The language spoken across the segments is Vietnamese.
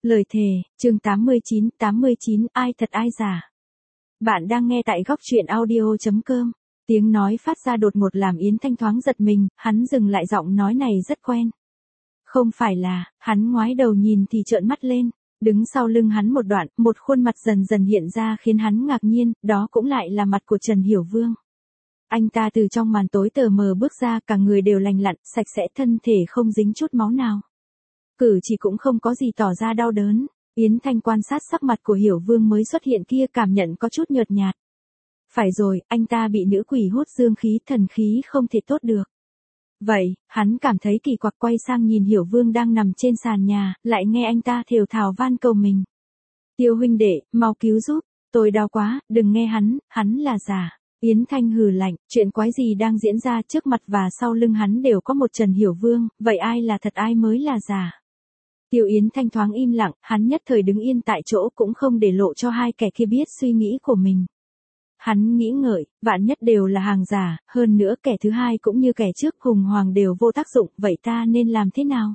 Lời thề, chương 89, ai thật ai giả. Bạn đang nghe tại góc truyện audio.com. Tiếng nói phát ra đột ngột làm Yến Thanh thoáng giật mình, hắn dừng lại giọng nói này rất quen. Không phải là, hắn ngoái đầu nhìn thì trợn mắt lên, đứng sau lưng hắn một đoạn, một khuôn mặt dần dần hiện ra khiến hắn ngạc nhiên, đó cũng lại là mặt của Trần Hiểu Vương. Anh ta từ trong màn tối tờ mờ bước ra, cả người đều lành lặn, sạch sẽ, thân thể không dính chút máu nào. Cử chỉ cũng không có gì tỏ ra đau đớn. Yến Thanh quan sát sắc mặt của Hiểu Vương mới xuất hiện kia, cảm nhận có chút nhợt nhạt. Phải rồi, anh ta bị nữ quỷ hút dương khí, thần khí không thể tốt được. Vậy, hắn cảm thấy kỳ quặc, quay sang nhìn Hiểu Vương đang nằm trên sàn nhà, lại nghe anh ta thều thào van cầu mình. Tiêu huynh đệ, mau cứu giúp, tôi đau quá, đừng nghe hắn là giả. Yến Thanh hừ lạnh, chuyện quái gì đang diễn ra, trước mặt và sau lưng hắn đều có một Trần Hiểu Vương, vậy ai là thật ai mới là giả? Tiêu Yến Thanh thoáng im lặng, hắn nhất thời đứng yên tại chỗ cũng không để lộ cho hai kẻ kia biết suy nghĩ của mình. Hắn nghĩ ngợi, vạn nhất đều là hàng giả, hơn nữa kẻ thứ hai cũng như kẻ trước hùng hoàng đều vô tác dụng, vậy ta nên làm thế nào?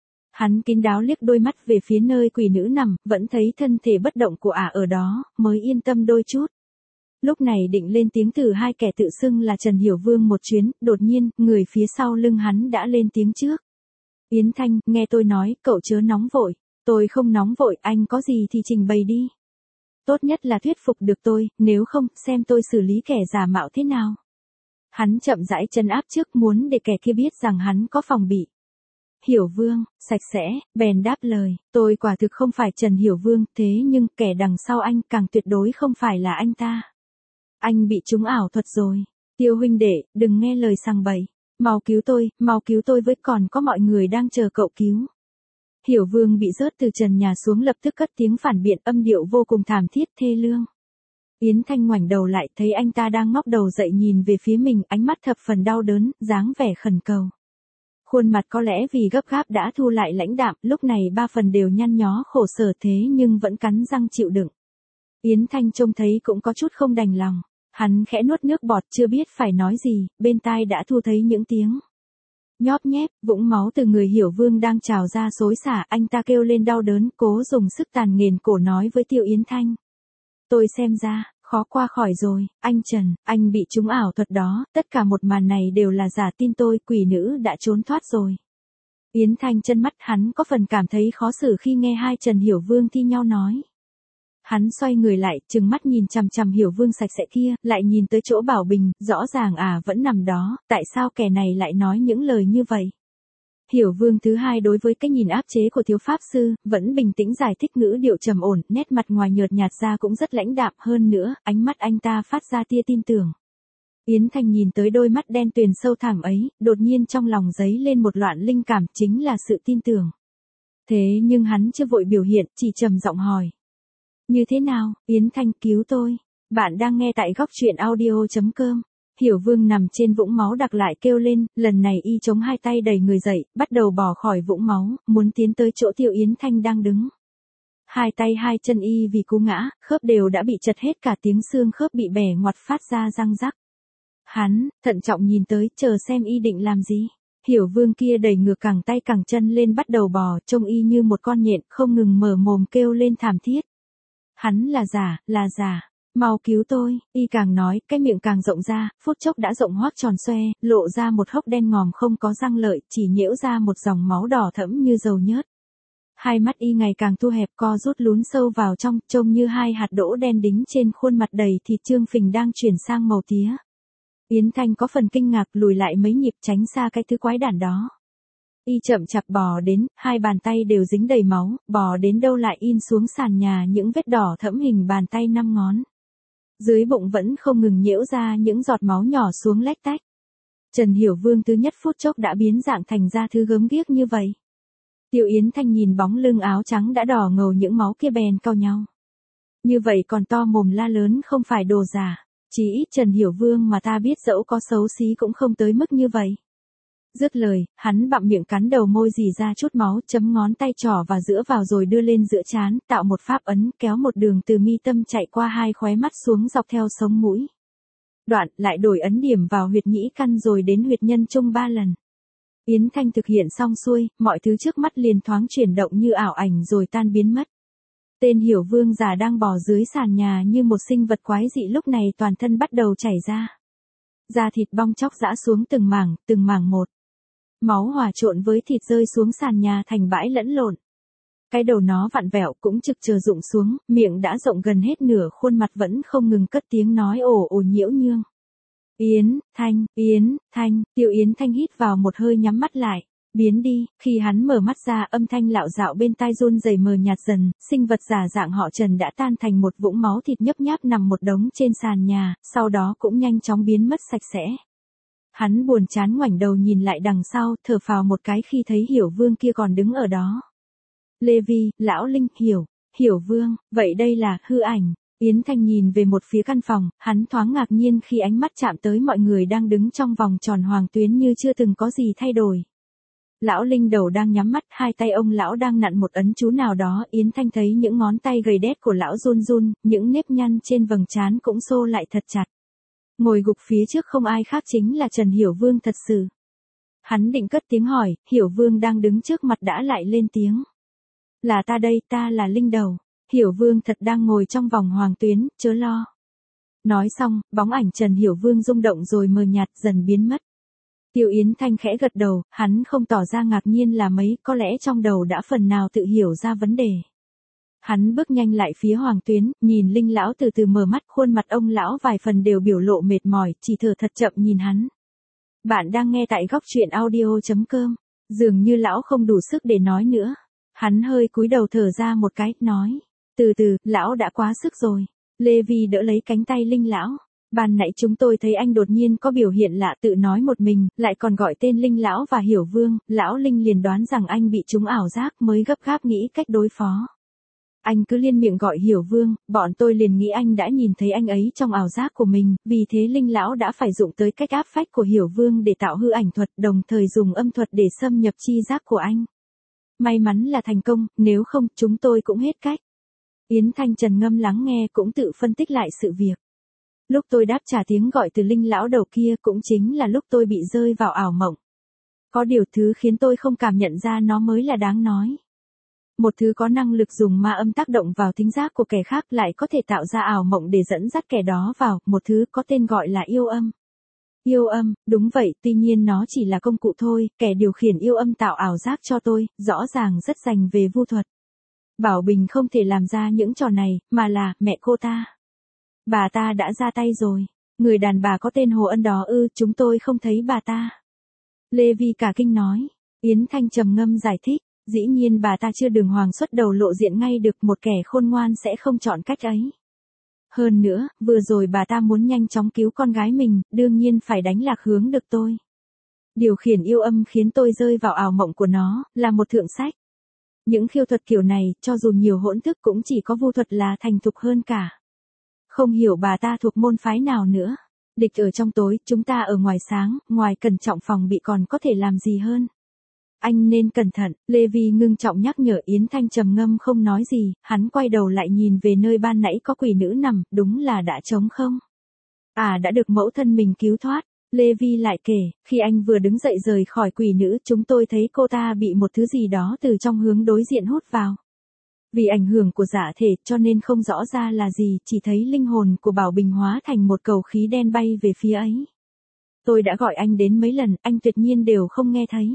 Hắn kín đáo liếc đôi mắt về phía nơi quỷ nữ nằm, vẫn thấy thân thể bất động của ả ở đó, mới yên tâm đôi chút. Lúc này định lên tiếng từ hai kẻ tự xưng là Trần Hiểu Vương một chuyến, đột nhiên, người phía sau lưng hắn đã lên tiếng trước. Yến Thanh, nghe tôi nói, cậu chớ nóng vội. Tôi không nóng vội, anh có gì thì trình bày đi. Tốt nhất là thuyết phục được tôi, nếu không, xem tôi xử lý kẻ giả mạo thế nào. Hắn chậm rãi trấn áp trước, muốn để kẻ kia biết rằng hắn có phòng bị. Hiểu Vương, sạch sẽ, bèn đáp lời, tôi quả thực không phải Trần Hiểu Vương, thế nhưng kẻ đằng sau anh càng tuyệt đối không phải là anh ta. Anh bị trúng ảo thuật rồi. Tiêu huynh đệ, đừng nghe lời sằng bậy. Mau cứu tôi với, còn có mọi người đang chờ cậu cứu. Hiểu Vương bị rớt từ trần nhà xuống, lập tức cất tiếng phản biện, âm điệu vô cùng thảm thiết thê lương. Yến Thanh ngoảnh đầu lại, thấy anh ta đang ngóc đầu dậy nhìn về phía mình, ánh mắt thập phần đau đớn, dáng vẻ khẩn cầu. Khuôn mặt có lẽ vì gấp gáp đã thu lại lãnh đạm, lúc này ba phần đều nhăn nhó khổ sở, thế nhưng vẫn cắn răng chịu đựng. Yến Thanh trông thấy cũng có chút không đành lòng. Hắn khẽ nuốt nước bọt, chưa biết phải nói gì, bên tai đã thu thấy những tiếng nhóp nhép, vũng máu từ người Hiểu Vương đang trào ra xối xả, anh ta kêu lên đau đớn, cố dùng sức tàn nghền cổ nói với Tiêu Yến Thanh. Tôi xem ra, khó qua khỏi rồi, anh Trần, anh bị trúng ảo thuật đó, tất cả một màn này đều là giả, tin tôi, quỷ nữ đã trốn thoát rồi. Yến Thanh chân mắt, hắn có phần cảm thấy khó xử khi nghe hai Trần Hiểu Vương thi nhau nói. Hắn xoay người lại, trừng mắt nhìn chằm chằm Hiểu Vương sạch sẽ kia, lại nhìn tới chỗ Bảo Bình, rõ ràng vẫn nằm đó, tại sao kẻ này lại nói những lời như vậy? Hiểu Vương thứ hai đối với cái nhìn áp chế của thiếu pháp sư, vẫn bình tĩnh giải thích, ngữ điệu trầm ổn, nét mặt ngoài nhợt nhạt ra cũng rất lãnh đạm, hơn nữa, ánh mắt anh ta phát ra tia tin tưởng. Yến Thanh nhìn tới đôi mắt đen tuyền sâu thẳm ấy, đột nhiên trong lòng dấy lên một loạn linh cảm, chính là sự tin tưởng. Thế nhưng hắn chưa vội biểu hiện, chỉ trầm giọng hỏi. Như thế nào, Yến Thanh, cứu tôi. Bạn đang nghe tại góc truyện audio.com. Hiểu Vương nằm trên vũng máu đặc lại kêu lên, lần này y chống hai tay đẩy người dậy, bắt đầu bò khỏi vũng máu, muốn tiến tới chỗ Tiêu Yến Thanh đang đứng. Hai tay hai chân y vì cú ngã, khớp đều đã bị chật hết, cả tiếng xương khớp bị bẻ ngoặt phát ra răng rắc. Hắn, thận trọng nhìn tới, chờ xem y định làm gì. Hiểu Vương kia đẩy ngược cẳng tay cẳng chân lên, bắt đầu bò, trông y như một con nhện, không ngừng mở mồm kêu lên thảm thiết. Hắn là giả, mau cứu tôi, y càng nói, cái miệng càng rộng ra, phút chốc đã rộng hoác tròn xoe, lộ ra một hốc đen ngòm không có răng lợi, chỉ nhễu ra một dòng máu đỏ thẫm như dầu nhớt. Hai mắt y ngày càng thu hẹp, co rút lún sâu vào trong, trông như hai hạt đỗ đen đính trên khuôn mặt đầy thịt trương phình đang chuyển sang màu tía. Yến Thanh có phần kinh ngạc, lùi lại mấy nhịp tránh xa cái thứ quái đản đó. Y chậm chạp bò đến, hai bàn tay đều dính đầy máu, bò đến đâu lại in xuống sàn nhà những vết đỏ thẫm hình bàn tay 5 ngón. Dưới bụng vẫn không ngừng nhễu ra những giọt máu nhỏ xuống lách tách. Trần Hiểu Vương thứ nhất phút chốc đã biến dạng thành ra thứ gớm ghiếc như vậy. Tiêu Yến Thanh nhìn bóng lưng áo trắng đã đỏ ngầu những máu kia bèn cau nhau. Như vậy còn to mồm la lớn không phải đồ giả, chỉ ít Trần Hiểu Vương mà ta biết dẫu có xấu xí cũng không tới mức như vậy. Dứt lời, hắn bặm miệng cắn đầu môi rỉ ra chút máu, chấm ngón tay trỏ và giữa vào rồi đưa lên giữa trán, tạo một pháp ấn, kéo một đường từ mi tâm chạy qua hai khóe mắt xuống dọc theo sống mũi. Đoạn, lại đổi ấn điểm vào huyệt nhĩ căn rồi đến huyệt nhân trung 3 lần. Yến Thanh thực hiện xong xuôi, mọi thứ trước mắt liền thoáng chuyển động như ảo ảnh rồi tan biến mất. Tên Hiểu Vương già đang bò dưới sàn nhà như một sinh vật quái dị lúc này toàn thân bắt đầu chảy ra. Da thịt bong chóc rã xuống từng mảng một. Máu hòa trộn với thịt rơi xuống sàn nhà thành bãi lẫn lộn. Cái đầu nó vặn vẹo cũng trực chờ rụng xuống, miệng đã rộng gần hết nửa khuôn mặt vẫn không ngừng cất tiếng nói ồ ồ nhiễu nhương. Yến Thanh, Tiêu Yến Thanh hít vào một hơi nhắm mắt lại. Biến đi, khi hắn mở mắt ra âm thanh lạo dạo bên tai run rẩy mờ nhạt dần, sinh vật giả dạng họ Trần đã tan thành một vũng máu thịt nhấp nháp nằm một đống trên sàn nhà, sau đó cũng nhanh chóng biến mất sạch sẽ. Hắn buồn chán ngoảnh đầu nhìn lại đằng sau, thở phào một cái khi thấy Hiểu Vương kia còn đứng ở đó. Lê Vi, Lão Linh, Hiểu Vương, vậy đây là hư ảnh. Yến Thanh nhìn về một phía căn phòng, hắn thoáng ngạc nhiên khi ánh mắt chạm tới mọi người đang đứng trong vòng tròn hoàng tuyến như chưa từng có gì thay đổi. Lão Linh đầu đang nhắm mắt, hai tay ông lão đang nặn một ấn chú nào đó, Yến Thanh thấy những ngón tay gầy đét của lão run run, những nếp nhăn trên vầng trán cũng xô lại thật chặt. Ngồi gục phía trước không ai khác chính là Trần Hiểu Vương thật sự. Hắn định cất tiếng hỏi, Hiểu Vương đang đứng trước mặt đã lại lên tiếng. Là ta đây, ta là Linh đầu. Hiểu Vương thật đang ngồi trong vòng hoàng tuyến, chớ lo. Nói xong, bóng ảnh Trần Hiểu Vương rung động rồi mờ nhạt dần biến mất. Tiêu Yến Thanh khẽ gật đầu, hắn không tỏ ra ngạc nhiên là mấy, có lẽ trong đầu đã phần nào tự hiểu ra vấn đề. Hắn bước nhanh lại phía hoàng tuyến, nhìn Linh lão từ từ mở mắt, khuôn mặt ông lão vài phần đều biểu lộ mệt mỏi, chỉ thở thật chậm nhìn hắn. Bạn đang nghe tại góc truyện audio.com, dường như lão không đủ sức để nói nữa. Hắn hơi cúi đầu thở ra một cái, nói, từ từ, lão đã quá sức rồi. Lê Vi đỡ lấy cánh tay Linh lão. Ban nãy chúng tôi thấy anh đột nhiên có biểu hiện lạ tự nói một mình, lại còn gọi tên Linh lão và Hiểu Vương, lão Linh liền đoán rằng anh bị trúng ảo giác mới gấp gáp nghĩ cách đối phó. Anh cứ liên miệng gọi Hiểu Vương, bọn tôi liền nghĩ anh đã nhìn thấy anh ấy trong ảo giác của mình, vì thế Linh lão đã phải dụng tới cách áp phách của Hiểu Vương để tạo hư ảnh thuật, đồng thời dùng âm thuật để xâm nhập chi giác của anh. May mắn là thành công, nếu không chúng tôi cũng hết cách. Yến Thanh trầm ngâm lắng nghe cũng tự phân tích lại sự việc. Lúc tôi đáp trả tiếng gọi từ Linh lão đầu kia cũng chính là lúc tôi bị rơi vào ảo mộng. Có điều thứ khiến tôi không cảm nhận ra nó mới là đáng nói. Một thứ có năng lực dùng ma âm tác động vào thính giác của kẻ khác lại có thể tạo ra ảo mộng để dẫn dắt kẻ đó vào, một thứ có tên gọi là yêu âm. Yêu âm, đúng vậy, tuy nhiên nó chỉ là công cụ thôi, kẻ điều khiển yêu âm tạo ảo giác cho tôi, rõ ràng rất rành về vu thuật. Bảo Bình không thể làm ra những trò này, mà là, mẹ cô ta. Bà ta đã ra tay rồi. Người đàn bà có tên Hồ Ân đó ư, chúng tôi không thấy bà ta. Lê Vi cả kinh nói. Yến Thanh trầm ngâm giải thích, dĩ nhiên bà ta chưa đường hoàng xuất đầu lộ diện ngay được, một kẻ khôn ngoan sẽ không chọn cách ấy. Hơn nữa, vừa rồi bà ta muốn nhanh chóng cứu con gái mình, đương nhiên phải đánh lạc hướng được tôi. Điều khiển yêu âm khiến tôi rơi vào ảo mộng của nó, là một thượng sách. Những khiêu thuật kiểu này, cho dù nhiều hỗn thức cũng chỉ có vu thuật là thành thục hơn cả. Không hiểu bà ta thuộc môn phái nào nữa. Địch ở trong tối, chúng ta ở ngoài sáng, ngoài cẩn trọng phòng bị còn có thể làm gì hơn. Anh nên cẩn thận, Lê Vi ngưng trọng nhắc nhở. Yến Thanh trầm ngâm không nói gì, hắn quay đầu lại nhìn về nơi ban nãy có quỷ nữ nằm, đúng là đã trống không. À đã được mẫu thân mình cứu thoát. Lê Vi lại kể, khi anh vừa đứng dậy rời khỏi quỷ nữ, chúng tôi thấy cô ta bị một thứ gì đó từ trong hướng đối diện hút vào. Vì ảnh hưởng của giả thể cho nên không rõ ra là gì, chỉ thấy linh hồn của Bảo Bình hóa thành một cầu khí đen bay về phía ấy. Tôi đã gọi anh đến mấy lần, anh tuyệt nhiên đều không nghe thấy.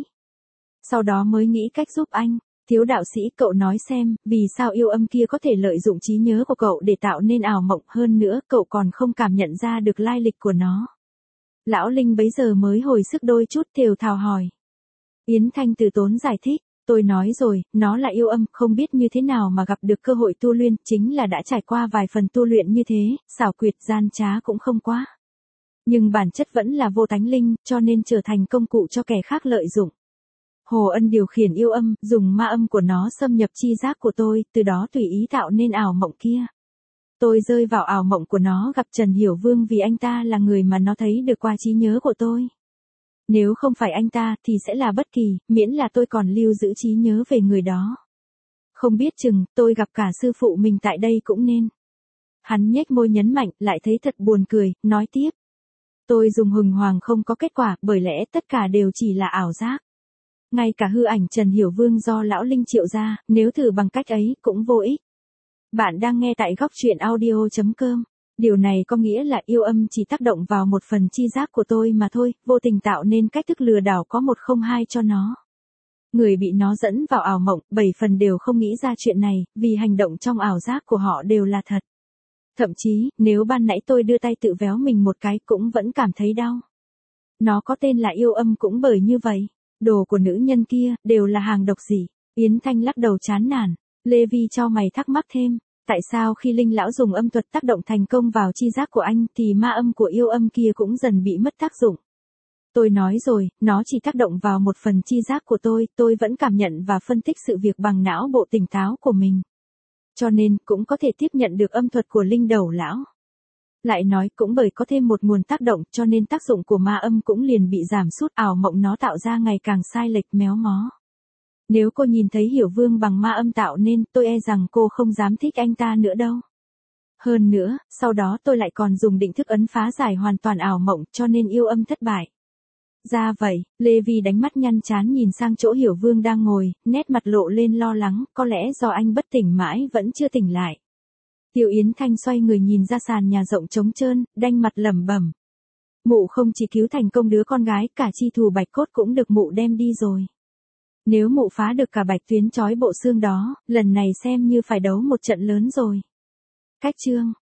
Sau đó mới nghĩ cách giúp anh. Thiếu đạo sĩ, cậu nói xem, vì sao yêu âm kia có thể lợi dụng trí nhớ của cậu để tạo nên ảo mộng, hơn nữa cậu còn không cảm nhận ra được lai lịch của nó. Lão Linh bấy giờ mới hồi sức đôi chút, thều thào hỏi. Yến Thanh từ tốn giải thích, tôi nói rồi, nó là yêu âm, không biết như thế nào mà gặp được cơ hội tu luyện, chính là đã trải qua vài phần tu luyện như thế, xảo quyệt gian trá cũng không quá. Nhưng bản chất vẫn là vô tánh linh, cho nên trở thành công cụ cho kẻ khác lợi dụng. Hồ Ân điều khiển yêu âm, dùng ma âm của nó xâm nhập chi giác của tôi, từ đó tùy ý tạo nên ảo mộng kia. Tôi rơi vào ảo mộng của nó, gặp Trần Hiểu Vương vì anh ta là người mà nó thấy được qua trí nhớ của tôi. Nếu không phải anh ta thì sẽ là bất kỳ, miễn là tôi còn lưu giữ trí nhớ về người đó. Không biết chừng, tôi gặp cả sư phụ mình tại đây cũng nên. Hắn nhếch môi nhấn mạnh, lại thấy thật buồn cười, nói tiếp. Tôi dùng hừng hoàng không có kết quả, bởi lẽ tất cả đều chỉ là ảo giác. Ngay cả hư ảnh Trần Hiểu Vương do lão Linh triệu ra, nếu thử bằng cách ấy cũng vô ích. Bạn đang nghe tại góc truyện audio.com. Điều này có nghĩa là yêu âm chỉ tác động vào một phần chi giác của tôi mà thôi, vô tình tạo nên cách thức lừa đảo có 102 cho nó. Người bị nó dẫn vào ảo mộng, 7 phần đều không nghĩ ra chuyện này, vì hành động trong ảo giác của họ đều là thật. Thậm chí, nếu ban nãy tôi đưa tay tự véo mình một cái cũng vẫn cảm thấy đau. Nó có tên là yêu âm cũng bởi như vậy. Đồ của nữ nhân kia, đều là hàng độc gì. Yến Thanh lắc đầu chán nản. Lê Vi cho mày thắc mắc thêm. Tại sao khi Linh lão dùng âm thuật tác động thành công vào chi giác của anh thì ma âm của yêu âm kia cũng dần bị mất tác dụng? Tôi nói rồi, nó chỉ tác động vào một phần chi giác của tôi vẫn cảm nhận và phân tích sự việc bằng não bộ tỉnh táo của mình. Cho nên, cũng có thể tiếp nhận được âm thuật của Linh đầu lão. Lại nói, cũng bởi có thêm một nguồn tác động cho nên tác dụng của ma âm cũng liền bị giảm sút, ảo mộng nó tạo ra ngày càng sai lệch méo mó. Nếu cô nhìn thấy Hiểu Vương bằng ma âm tạo nên, tôi e rằng cô không dám thích anh ta nữa đâu. Hơn nữa, sau đó tôi lại còn dùng định thức ấn phá giải hoàn toàn ảo mộng cho nên yêu âm thất bại. Ra vậy, Lê Vi đánh mắt nhăn chán nhìn sang chỗ Hiểu Vương đang ngồi, nét mặt lộ lên lo lắng, có lẽ do anh bất tỉnh mãi vẫn chưa tỉnh lại. Tiêu Yến Thanh xoay người nhìn ra sàn nhà rộng trống trơn, đanh mặt lẩm bẩm. Mụ không chỉ cứu thành công đứa con gái, cả chi thù bạch cốt cũng được mụ đem đi rồi. Nếu mụ phá được cả bạch tuyến trói bộ xương đó, lần này xem như phải đấu một trận lớn rồi. Cách chương